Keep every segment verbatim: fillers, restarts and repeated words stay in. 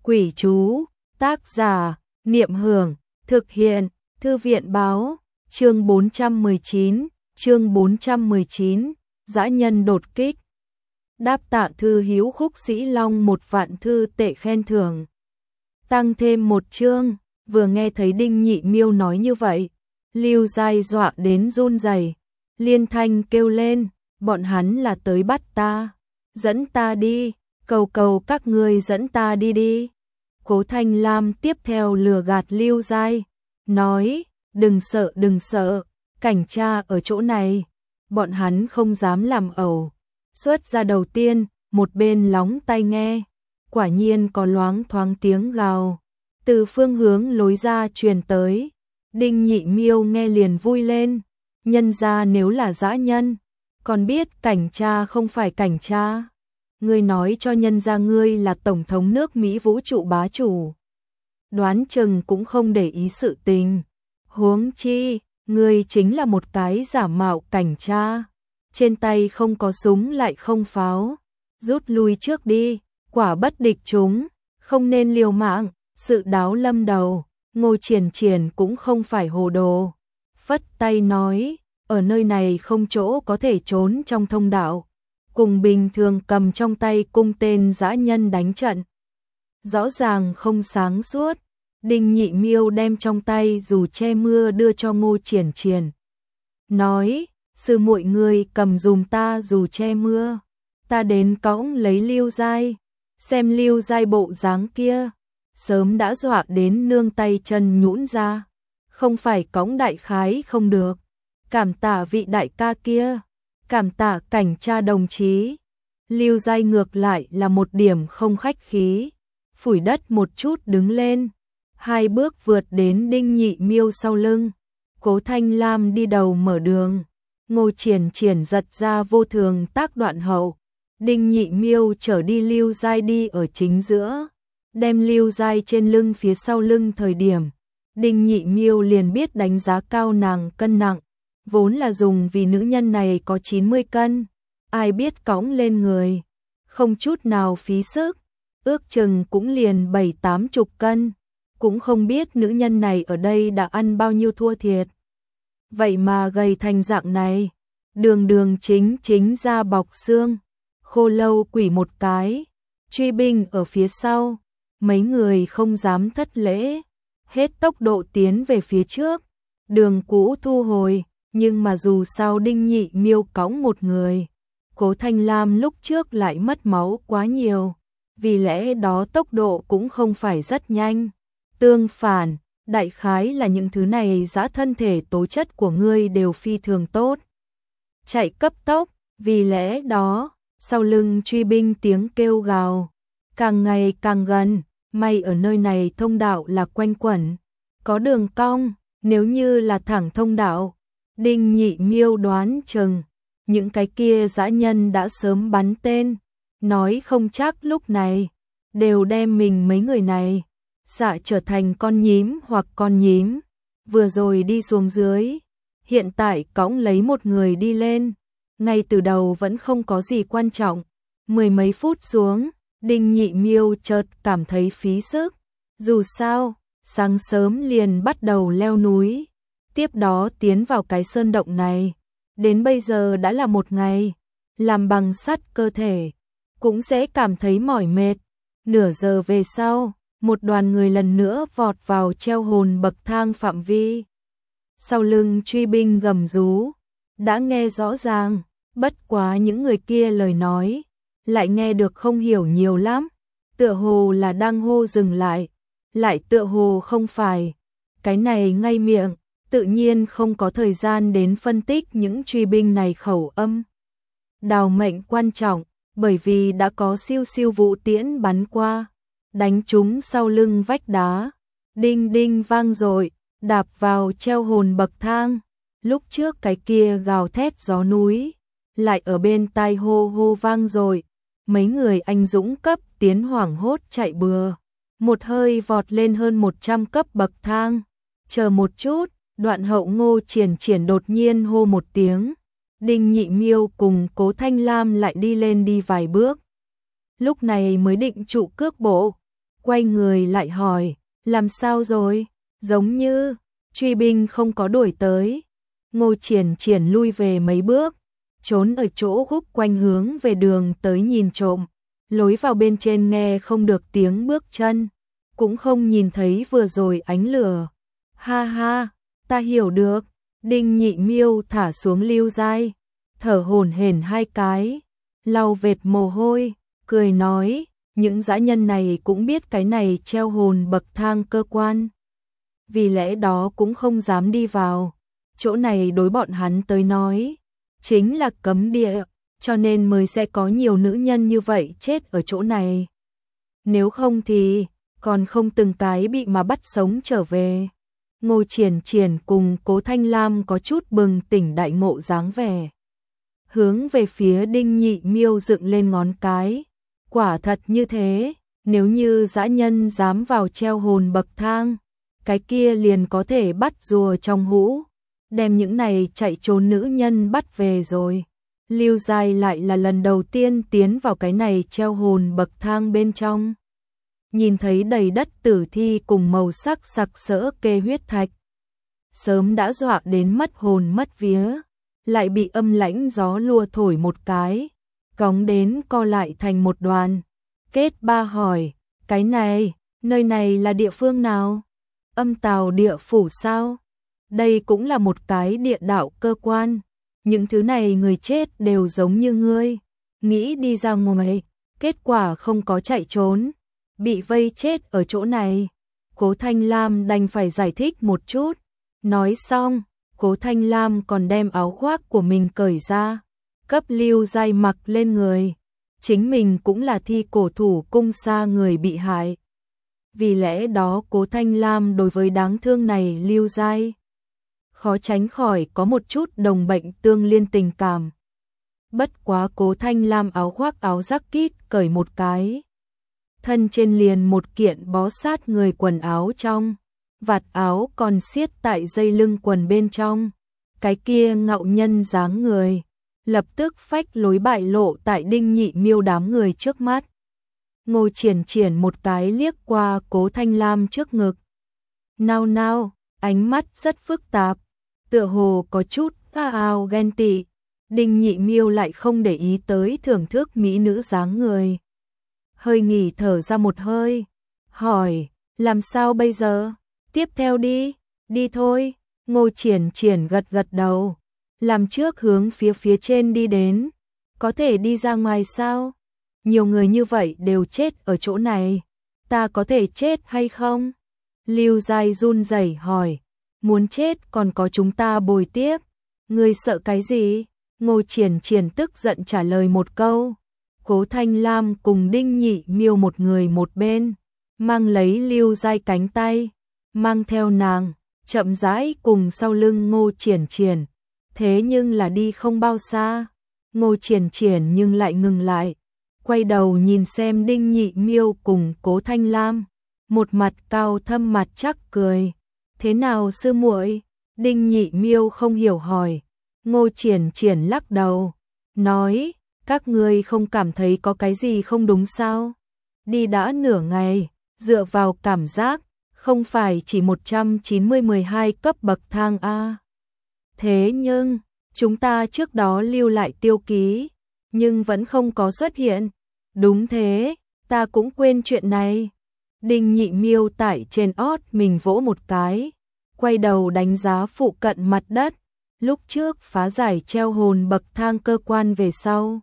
Quỷ chú, tác giả, Niệm Hưởng, thực hiện, Thư viện báo, chương bốn trăm mười chín, chương bốn trăm mười chín, dã nhân đột kích. Đáp tạ thư hiếu khúc sĩ long một vạn thư tệ khen thưởng. Tăng thêm một chương, vừa nghe thấy Đinh Nhị Miêu nói như vậy, Lưu Giai dọa đến run rẩy, liên thanh kêu lên, bọn hắn là tới bắt ta, dẫn ta đi, cầu cầu các ngươi dẫn ta đi đi. Cố Thanh Lam tiếp theo lừa gạt Lưu Giai, nói, đừng sợ đừng sợ, cảnh tra ở chỗ này, bọn hắn không dám làm ẩu. Xuất ra đầu tiên, một bên lóng tai nghe, quả nhiên có loáng thoáng tiếng gào, từ phương hướng lối ra truyền tới. Đinh Nhị Miêu nghe liền vui lên, nhân ra nếu là dã nhân, còn biết cảnh tra không phải cảnh tra. Ngươi nói cho nhân ra ngươi là tổng thống nước Mỹ vũ trụ bá chủ, đoán chừng cũng không để ý sự tình. Huống chi, ngươi chính là một cái giả mạo cảnh tra, trên tay không có súng lại không pháo, rút lui trước đi, quả bất địch chúng, không nên liều mạng. Sự đáo lâm đầu, Ngô Triển Triển cũng không phải hồ đồ, phất tay nói, ở nơi này không chỗ có thể trốn trong thông đạo, cùng bình thường cầm trong tay cung tên dã nhân đánh trận. Rõ ràng không sáng suốt. Đinh Nhị Miêu đem trong tay dù che mưa đưa cho Ngô Triển Triển, nói, sư muội người cầm dùm ta dù che mưa, ta đến cõng lấy Lưu Giai. Xem Lưu Giai bộ dáng kia, sớm đã dọa đến nương tay chân nhũn ra, không phải cõng đại khái không được. Cảm tạ vị đại ca kia, cảm tạ cảnh tra đồng chí. Lưu Giai ngược lại là một điểm không khách khí, phủi đất một chút đứng lên, hai bước vượt đến Đinh Nhị Miêu sau lưng. Cố Thanh Lam đi đầu mở đường, Ngô Triển Triển giật ra vô thường tác đoạn hậu, Đinh Nhị Miêu chở đi Lưu Giai đi ở chính giữa, đem Lưu Giai trên lưng phía sau lưng thời điểm, Đinh Nhị Miêu liền biết đánh giá cao nàng cân nặng, vốn là dùng vì nữ nhân này có chín mươi cân, ai biết cõng lên người, không chút nào phí sức, ước chừng cũng liền bảy tám chục cân, cũng không biết nữ nhân này ở đây đã ăn bao nhiêu thua thiệt. Vậy mà gầy thành dạng này, đường đường chính chính da bọc xương, khô lâu quỷ một cái, truy binh ở phía sau, mấy người không dám thất lễ, hết tốc độ tiến về phía trước, đường cũ thu hồi, nhưng mà dù sao Đinh Nhị Miêu cõng một người, Cố Thanh Lam lúc trước lại mất máu quá nhiều, vì lẽ đó tốc độ cũng không phải rất nhanh. Tương phản, đại khái là những thứ này dã thân thể tố chất của ngươi đều phi thường tốt, chạy cấp tốc, vì lẽ đó, sau lưng truy binh tiếng kêu gào, càng ngày càng gần, may ở nơi này thông đạo là quanh quẩn, có đường cong, nếu như là thẳng thông đạo, Đinh Nhị Miêu đoán chừng, những cái kia dã nhân đã sớm bắn tên, nói không chắc lúc này, đều đem mình mấy người này xạ trở thành con nhím hoặc con nhím, vừa rồi đi xuống dưới, hiện tại cõng lấy một người đi lên, ngay từ đầu vẫn không có gì quan trọng, mười mấy phút xuống, Đinh Nhị Miêu chợt cảm thấy phí sức, dù sao, sáng sớm liền bắt đầu leo núi, tiếp đó tiến vào cái sơn động này, đến bây giờ đã là một ngày, làm bằng sắt cơ thể, cũng sẽ cảm thấy mỏi mệt, nửa giờ về sau, một đoàn người lần nữa vọt vào treo hồn bậc thang phạm vi. Sau lưng truy binh gầm rú, đã nghe rõ ràng, bất quá những người kia lời nói, lại nghe được không hiểu nhiều lắm, tựa hồ là đang hô dừng lại, lại tựa hồ không phải, cái này ngay miệng, tự nhiên không có thời gian đến phân tích những truy binh này khẩu âm. Đào mệnh quan trọng, bởi vì đã có siêu siêu vũ tiễn bắn qua, đánh trúng sau lưng vách đá, đinh đinh vang dội, đạp vào treo hồn bậc thang. Lúc trước cái kia gào thét gió núi, lại ở bên tai hô hô vang dội, mấy người anh dũng cấp tiến hoảng hốt chạy bừa, một hơi vọt lên hơn một trăm cấp bậc thang. Chờ một chút, đoạn hậu Ngô Triển Triển đột nhiên hô một tiếng, Đinh Nhị Miêu cùng Cố Thanh Lam lại đi lên đi vài bước. Lúc này mới định trụ cước bộ, quay người lại hỏi, làm sao rồi? Giống như truy binh không có đuổi tới. Ngô Triển Triển lui về mấy bước, trốn ở chỗ khúc quanh hướng về đường tới nhìn trộm, lối vào bên trên nghe không được tiếng bước chân, cũng không nhìn thấy vừa rồi ánh lửa. Ha ha, ta hiểu được. Đinh Nhị Miêu thả xuống Lưu Giai, thở hổn hển hai cái, lau vệt mồ hôi, cười nói, những dã nhân này cũng biết cái này treo hồn bậc thang cơ quan, vì lẽ đó cũng không dám đi vào. Chỗ này đối bọn hắn tới nói chính là cấm địa, cho nên mới sẽ có nhiều nữ nhân như vậy chết ở chỗ này. Nếu không thì còn không từng cái bị mà bắt sống trở về. Ngô Triển Triển cùng Cố Thanh Lam có chút bừng tỉnh đại ngộ dáng vẻ, hướng về phía Đinh Nhị Miêu dựng lên ngón cái. Quả thật như thế, nếu như dã nhân dám vào treo hồn bậc thang, cái kia liền có thể bắt rùa trong hũ, đem những này chạy trốn nữ nhân bắt về rồi. Lưu Giai lại là lần đầu tiên tiến vào cái này treo hồn bậc thang bên trong, nhìn thấy đầy đất tử thi cùng màu sắc sặc sỡ kê huyết thạch, sớm đã dọa đến mất hồn mất vía, lại bị âm lãnh gió lùa thổi một cái, cóng đến co lại thành một đoàn. Kết Ba hỏi, cái này, nơi này là địa phương nào? Âm Tào địa phủ sao? Đây cũng là một cái địa đạo cơ quan, những thứ này người chết đều giống như ngươi, nghĩ đi ra ngoài, kết quả không có chạy trốn, bị vây chết ở chỗ này. Cố Thanh Lam đành phải giải thích một chút. Nói xong, Cố Thanh Lam còn đem áo khoác của mình cởi ra, cấp Lưu Giai mặc lên người. Chính mình cũng là thi cổ thủ cung xa người bị hại, vì lẽ đó Cố Thanh Lam đối với đáng thương này Lưu Giai khó tránh khỏi có một chút đồng bệnh tương liên tình cảm. Bất quá Cố Thanh Lam áo khoác áo rắc kít cởi một cái, thân trên liền một kiện bó sát người quần áo trong, vạt áo còn siết tại dây lưng quần bên trong, cái kia ngạo nhân dáng người, lập tức phách lối bại lộ tại Đinh Nhị Miêu đám người trước mắt. Ngô Triển Triển một cái liếc qua Cố Thanh Lam trước ngực, nao nao, ánh mắt rất phức tạp, tựa hồ có chút a ao ghen tị. Đinh Nhị Miêu lại không để ý tới thưởng thức mỹ nữ dáng người, hơi nghỉ thở ra một hơi, hỏi, làm sao bây giờ? Tiếp theo đi, đi thôi. Ngô Triển Triển gật gật đầu, làm trước hướng phía phía trên đi đến. Có thể đi ra ngoài sao? Nhiều người như vậy đều chết ở chỗ này, ta có thể chết hay không? Lưu Giai run rẩy hỏi, muốn chết còn có chúng ta bồi tiếp, ngươi sợ cái gì? Ngô Triển Triển tức giận trả lời một câu. Cố Thanh Lam cùng Đinh Nhị Miêu một người một bên, mang lấy Lưu Giai cánh tay, mang theo nàng, chậm rãi cùng sau lưng Ngô Triển Triển. Thế nhưng là đi không bao xa, Ngô Triển Triển nhưng lại ngừng lại, quay đầu nhìn xem Đinh Nhị Miêu cùng Cố Thanh Lam, một mặt cao thâm mặt chắc cười. Thế nào sư muội? Đinh Nhị Miêu không hiểu hỏi. Ngô Triển Triển lắc đầu, nói, các ngươi không cảm thấy có cái gì không đúng sao? Đi đã nửa ngày, dựa vào cảm giác, không phải chỉ một trăm chín mươi mười hai cấp bậc thang a. Thế nhưng, chúng ta trước đó lưu lại tiêu ký, nhưng vẫn không có xuất hiện. Đúng thế, ta cũng quên chuyện này. Đinh Nhị Miêu tại trên ót mình vỗ một cái, quay đầu đánh giá phụ cận mặt đất. Lúc trước phá giải treo hồn bậc thang cơ quan về sau,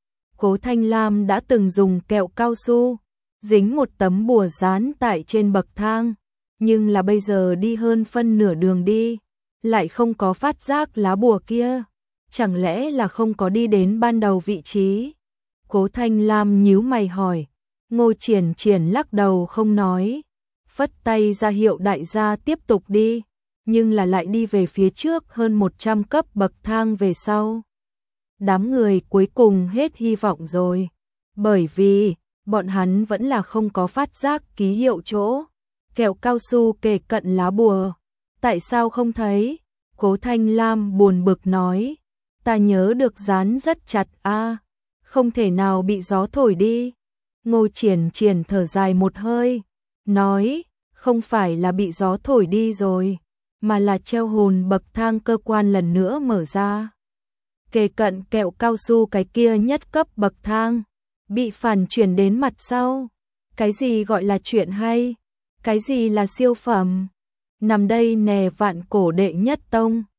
Cố Thanh Lam đã từng dùng kẹo cao su dính một tấm bùa dán tại trên bậc thang, nhưng là bây giờ đi hơn phân nửa đường đi, lại không có phát giác lá bùa kia, chẳng lẽ là không có đi đến ban đầu vị trí? Cố Thanh Lam nhíu mày hỏi. Ngô Triển Triển lắc đầu không nói, phất tay ra hiệu đại gia tiếp tục đi, nhưng là lại đi về phía trước hơn một trăm cấp bậc thang về sau. Đám người cuối cùng hết hy vọng rồi, bởi vì bọn hắn vẫn là không có phát giác ký hiệu chỗ kẹo cao su kề cận lá bùa. Tại sao không thấy? Cố Thanh Lam buồn bực nói, ta nhớ được dán rất chặt a, không thể nào bị gió thổi đi. Ngô Triển Triển thở dài một hơi, nói, không phải là bị gió thổi đi rồi, mà là treo hồn bậc thang cơ quan lần nữa mở ra. Kề cận kẹo cao su cái kia nhất cấp bậc thang, bị phản chuyển đến mặt sau. Cái gì gọi là chuyện hay? Cái gì là siêu phẩm? Nằm đây nè vạn cổ đệ nhất tông.